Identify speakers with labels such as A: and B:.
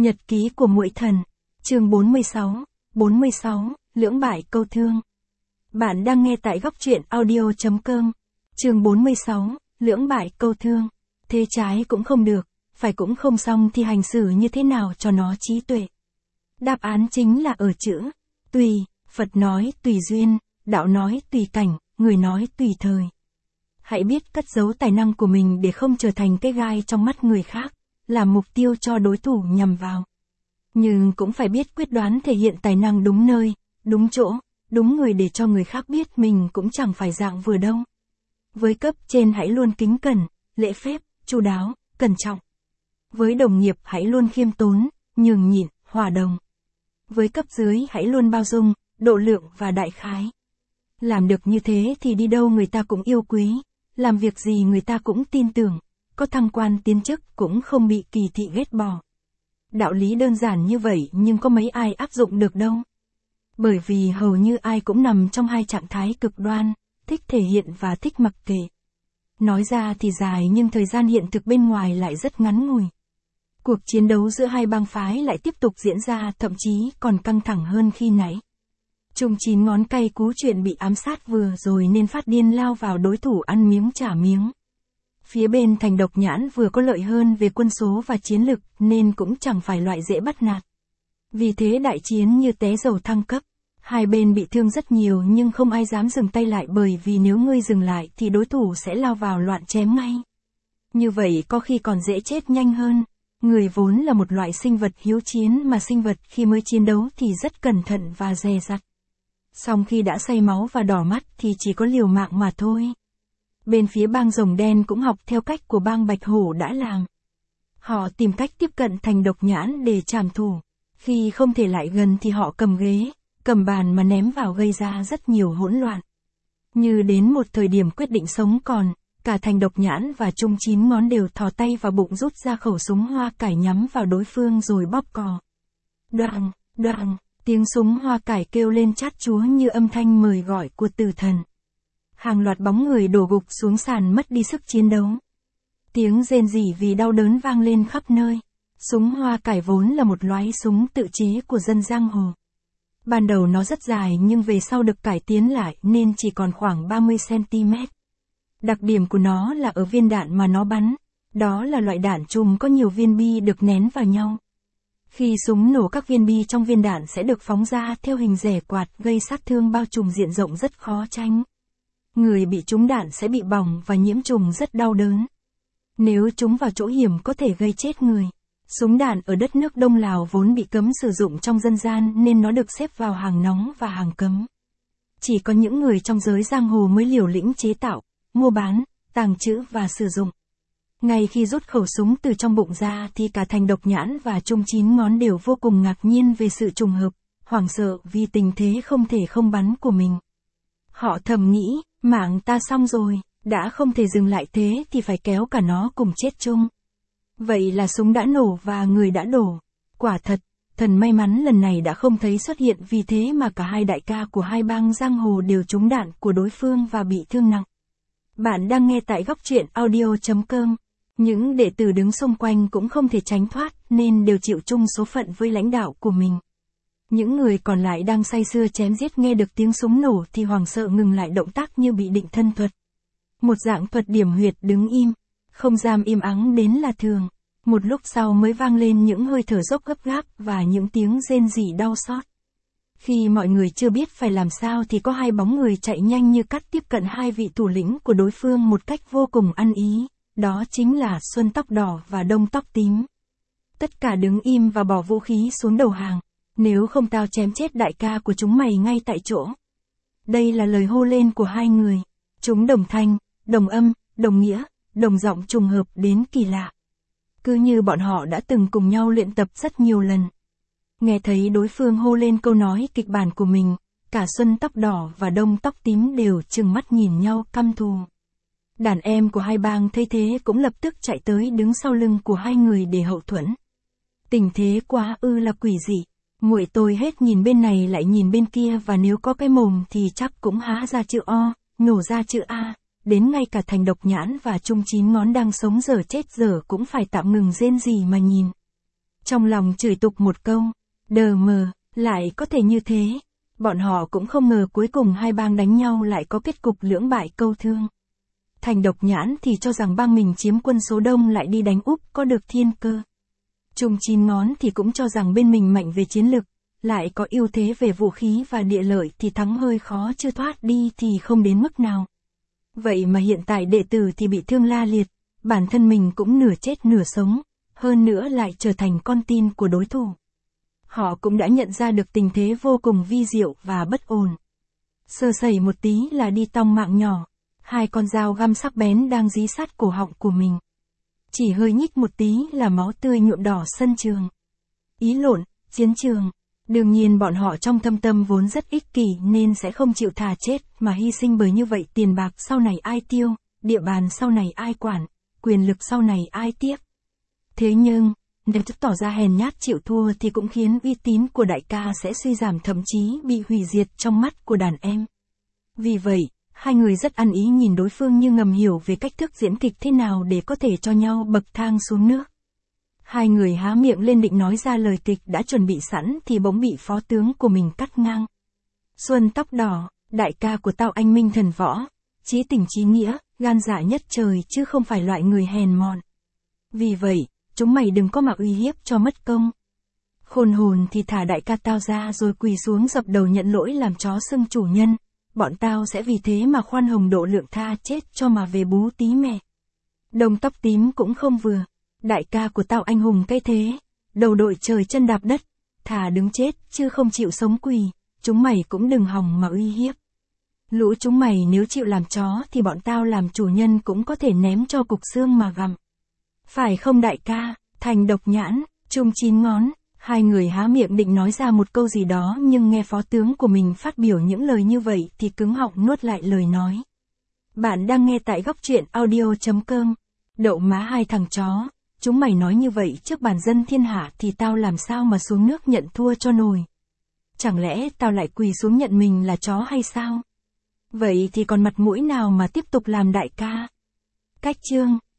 A: Nhật ký của muội thần. Chương 46, lưỡng bại câu thương. Bạn đang nghe tại góc truyện audio.com. Chương 46, lưỡng bại câu thương. Thế trái cũng không được, phải cũng không xong thì hành xử như thế nào cho nó trí tuệ. Đáp án chính là ở chữ tùy. Phật nói tùy duyên, đạo nói tùy cảnh, người nói tùy thời. Hãy biết cất giấu tài năng của mình để không trở thành cái gai trong mắt người khác, là mục tiêu cho đối thủ nhằm vào. Nhưng cũng phải biết quyết đoán thể hiện tài năng đúng nơi, đúng chỗ, đúng người để cho người khác biết mình cũng chẳng phải dạng vừa đâu. Với cấp trên hãy luôn kính cẩn, lễ phép, chu đáo, cẩn trọng. Với đồng nghiệp hãy luôn khiêm tốn, nhường nhịn, hòa đồng. Với cấp dưới hãy luôn bao dung, độ lượng và đại khái. Làm được như thế thì đi đâu người ta cũng yêu quý, làm việc gì người ta cũng tin tưởng, có thăng quan tiến chức cũng không bị kỳ thị ghét bỏ. Đạo lý đơn giản như vậy nhưng có mấy ai áp dụng được đâu. Bởi vì hầu như ai cũng nằm trong hai trạng thái cực đoan, thích thể hiện và thích mặc kệ. Nói ra thì dài nhưng thời gian hiện thực bên ngoài lại rất ngắn ngủi. Cuộc chiến đấu giữa hai bang phái lại tiếp tục diễn ra, thậm chí còn căng thẳng hơn khi nãy. Trung 9 ngón cay cú chuyện bị ám sát vừa rồi nên phát điên lao vào đối thủ ăn miếng trả miếng. Phía bên Thành Độc Nhãn vừa có lợi hơn về quân số và chiến lực nên cũng chẳng phải loại dễ bắt nạt. Vì thế đại chiến như té dầu thăng cấp. Hai bên bị thương rất nhiều nhưng không ai dám dừng tay lại, bởi vì nếu ngươi dừng lại thì đối thủ sẽ lao vào loạn chém ngay. Như vậy có khi còn dễ chết nhanh hơn. Người vốn là một loại sinh vật hiếu chiến, mà sinh vật khi mới chiến đấu thì rất cẩn thận và dè dặt. Song khi đã say máu và đỏ mắt thì chỉ có liều mạng mà thôi. Bên phía bang Rồng Đen cũng học theo cách của bang Bạch Hổ đã làm. Họ tìm cách tiếp cận Thành Độc Nhãn để trảm thủ. Khi không thể lại gần thì họ cầm ghế, cầm bàn mà ném vào, gây ra rất nhiều hỗn loạn. Như đến một thời điểm quyết định sống còn, cả Thành Độc Nhãn và Trung 9 ngón đều thò tay vào bụng rút ra khẩu súng hoa cải nhắm vào đối phương rồi bóp cò. Đoàng, đoàng, tiếng súng hoa cải kêu lên chát chúa như âm thanh mời gọi của tử thần. Hàng loạt bóng người đổ gục xuống sàn mất đi sức chiến đấu. Tiếng rên rỉ vì đau đớn vang lên khắp nơi. Súng hoa cải vốn là một loại súng tự chế của dân giang hồ. Ban đầu nó rất dài nhưng về sau được cải tiến lại nên chỉ còn khoảng 30cm. Đặc điểm của nó là ở viên đạn mà nó bắn. Đó là loại đạn chùm có nhiều viên bi được nén vào nhau. Khi súng nổ, các viên bi trong viên đạn sẽ được phóng ra theo hình rẻ quạt, gây sát thương bao trùm diện rộng rất khó tránh. Người bị trúng đạn sẽ bị bỏng và nhiễm trùng rất đau đớn. Nếu trúng vào chỗ hiểm có thể gây chết người. Súng đạn ở đất nước Đông Lào vốn bị cấm sử dụng trong dân gian nên nó được xếp vào hàng nóng và hàng cấm. Chỉ có những người trong giới giang hồ mới liều lĩnh chế tạo, mua bán, tàng trữ và sử dụng. Ngay khi rút khẩu súng từ trong bụng ra thì cả Thành Độc Nhãn và Trung 9 ngón đều vô cùng ngạc nhiên về sự trùng hợp, hoảng sợ vì tình thế không thể không bắn của mình. Họ thầm nghĩ, mạng ta xong rồi, đã không thể dừng lại thế thì phải kéo cả nó cùng chết chung. Vậy là súng đã nổ và người đã đổ. Quả thật, thần may mắn lần này đã không thấy xuất hiện, vì thế mà cả hai đại ca của hai bang giang hồ đều trúng đạn của đối phương và bị thương nặng. Bạn đang nghe tại góc truyện audio.com. Những đệ tử đứng xung quanh cũng không thể tránh thoát nên đều chịu chung số phận với lãnh đạo của mình. Những người còn lại đang say sưa chém giết nghe được tiếng súng nổ thì hoảng sợ ngừng lại động tác như bị định thân thuật. Một dạng thuật điểm huyệt, đứng im, không dám im ắng đến là thường. Một lúc sau mới vang lên những hơi thở dốc gấp gáp và những tiếng rên rỉ đau xót. Khi mọi người chưa biết phải làm sao thì có hai bóng người chạy nhanh như cắt tiếp cận hai vị thủ lĩnh của đối phương một cách vô cùng ăn ý. Đó chính là Xuân Tóc Đỏ và Đông Tóc Tím. Tất cả đứng im và bỏ vũ khí xuống đầu hàng. Nếu không tao chém chết đại ca của chúng mày ngay tại chỗ. Đây là lời hô lên của hai người. Chúng đồng thanh, đồng âm, đồng nghĩa, đồng giọng trùng hợp đến kỳ lạ. Cứ như bọn họ đã từng cùng nhau luyện tập rất nhiều lần. Nghe thấy đối phương hô lên câu nói kịch bản của mình, cả Xuân Tóc Đỏ và Đông Tóc Tím đều trừng mắt nhìn nhau căm thù. Đàn em của hai bang thấy thế cũng lập tức chạy tới đứng sau lưng của hai người để hậu thuẫn. Tình thế quá là quỷ dị. Muội tôi hết nhìn bên này lại nhìn bên kia, và nếu có cái mồm thì chắc cũng há ra chữ O, nổ ra chữ A. Đến ngay cả Thành Độc Nhãn và Trung 9 ngón đang sống dở chết dở cũng phải tạm ngừng rên rỉ mà nhìn. Trong lòng chửi tục một câu, đờ mờ, lại có thể như thế. Bọn họ cũng không ngờ cuối cùng hai bang đánh nhau lại có kết cục lưỡng bại câu thương. Thành Độc Nhãn thì cho rằng bang mình chiếm quân số đông lại đi đánh Úc có được thiên cơ. Trung Chín Ngón thì cũng cho rằng bên mình mạnh về chiến lực, lại có ưu thế về vũ khí và địa lợi thì thắng hơi khó, chưa thoát đi thì không đến mức nào. Vậy mà hiện tại đệ tử thì bị thương la liệt, bản thân mình cũng nửa chết nửa sống, hơn nữa lại trở thành con tin của đối thủ. Họ cũng đã nhận ra được tình thế vô cùng vi diệu và bất ổn. Sơ sẩy một tí là đi tong mạng nhỏ, hai con dao găm sắc bén đang dí sát cổ họng của mình. Chỉ hơi nhích một tí là máu tươi nhuộm đỏ sân trường. Ý lộn, chiến trường. Đương nhiên bọn họ trong thâm tâm vốn rất ích kỷ nên sẽ không chịu thà chết mà hy sinh, bởi như vậy tiền bạc sau này ai tiêu, địa bàn sau này ai quản, quyền lực sau này ai tiếp. Thế nhưng, nếu tỏ ra hèn nhát chịu thua thì cũng khiến uy tín của đại ca sẽ suy giảm, thậm chí bị hủy diệt trong mắt của đàn em. Vì vậy, hai người rất ăn ý nhìn đối phương như ngầm hiểu về cách thức diễn kịch thế nào để có thể cho nhau bậc thang xuống nước. Hai người há miệng lên định nói ra lời kịch đã chuẩn bị sẵn thì bỗng bị phó tướng của mình cắt ngang. Xuân tóc đỏ, đại ca của tao anh minh thần võ, chí tình chí nghĩa, gan dạ nhất trời chứ không phải loại người hèn mọn. Vì vậy, chúng mày đừng có mà uy hiếp cho mất công. Khôn hồn thì thả đại ca tao ra rồi quỳ xuống dập đầu nhận lỗi làm chó xưng chủ nhân. Bọn tao sẽ vì thế mà khoan hồng độ lượng, tha chết cho mà về bú tí mẹ. Đồng tóc tím cũng không vừa. Đại ca của tao anh hùng cái thế, đầu đội trời chân đạp đất, thà đứng chết chứ không chịu sống quỳ, chúng mày cũng đừng hòng mà uy hiếp. Lũ chúng mày nếu chịu làm chó thì bọn tao làm chủ nhân cũng có thể ném cho cục xương mà gặm. Phải không đại ca? Thành Độc Nhãn, Trung Chín Ngón, hai người há miệng định nói ra một câu gì đó nhưng nghe phó tướng của mình phát biểu những lời như vậy thì cứng họng nuốt lại lời nói. Bạn đang nghe tại góc truyện audio.com. Đậu má hai thằng chó, chúng mày nói như vậy trước bản dân thiên hạ thì tao làm sao mà xuống nước nhận thua cho nổi. Chẳng lẽ tao lại quỳ xuống nhận mình là chó hay sao? Vậy thì còn mặt mũi nào mà tiếp tục làm đại ca? Cách chương